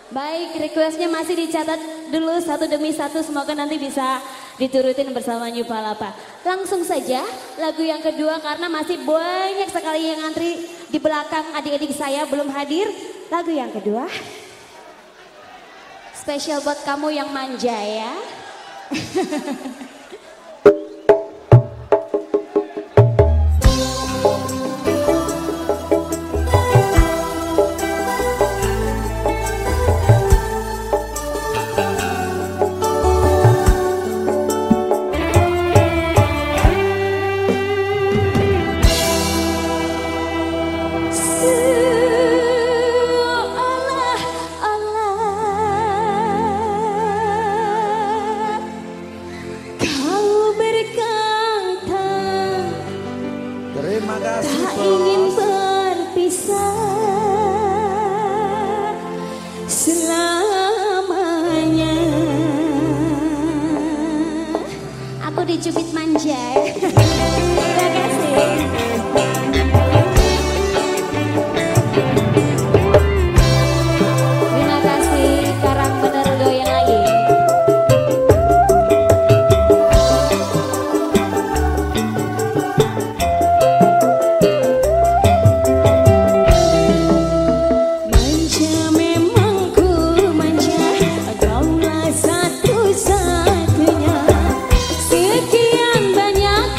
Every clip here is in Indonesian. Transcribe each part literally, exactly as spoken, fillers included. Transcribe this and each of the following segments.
Baik, requestnya masih dicatat dulu satu demi satu. Semoga nanti bisa diturutin bersama New Palapa. Langsung saja lagu yang kedua karena masih banyak sekali yang antri di belakang adik-adik saya belum hadir. Lagu yang kedua spesial buat kamu yang manja ya. Terima kasih. Tak ingin berpisah selamanya. Aku dicubit manja. Terima kasih. Terima kasih. Karang bener goyang lagi. Sekian banyak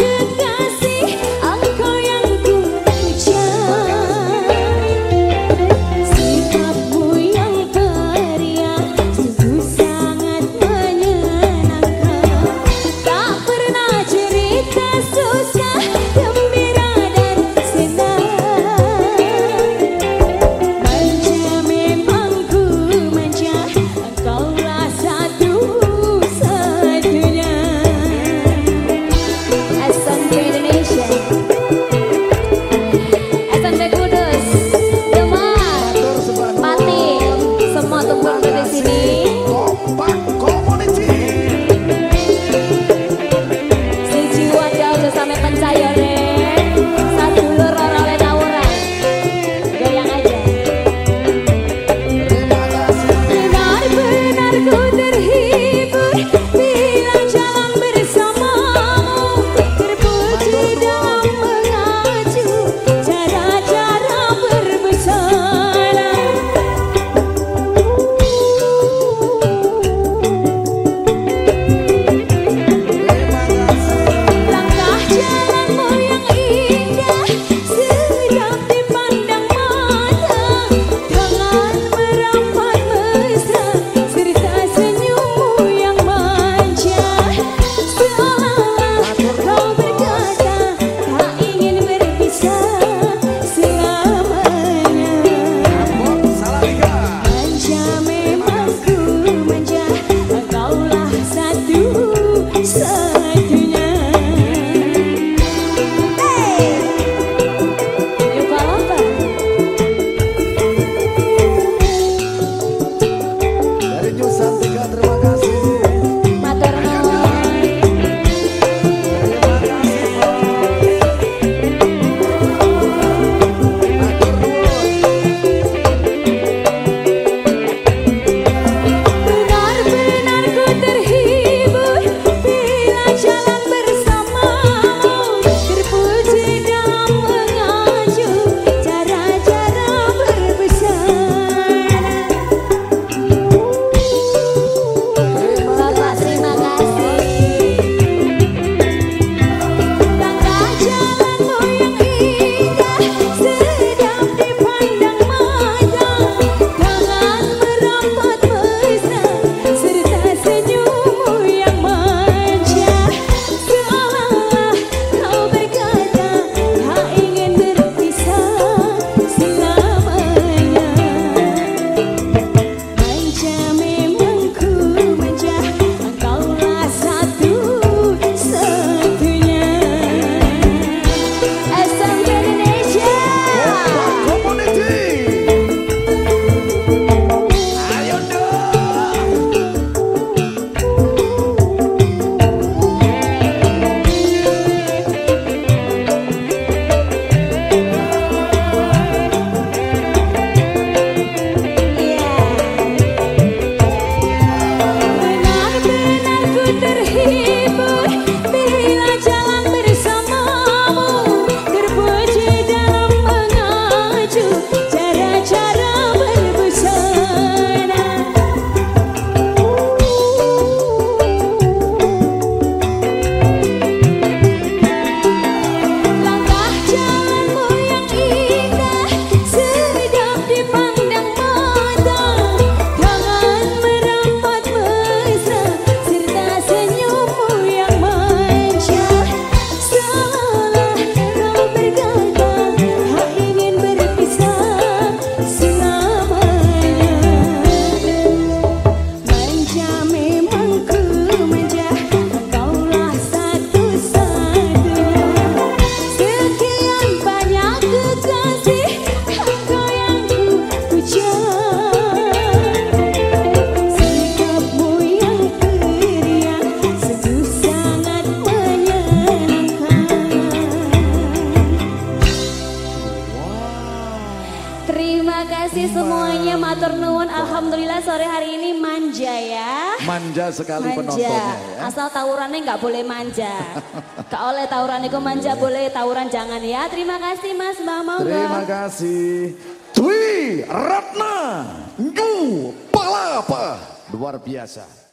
kasih semuanya, matur nuwun. Alhamdulillah sore hari ini manja ya. Manja sekali manja. penontonnya ya. Asal tawurannya nggak boleh manja. Gak oleh tawuran itu manja, boleh tawuran jangan ya. Terima kasih Mas Mbak Mau. Terima kasih. Dwi Ratna Ngu Palapa. Luar biasa.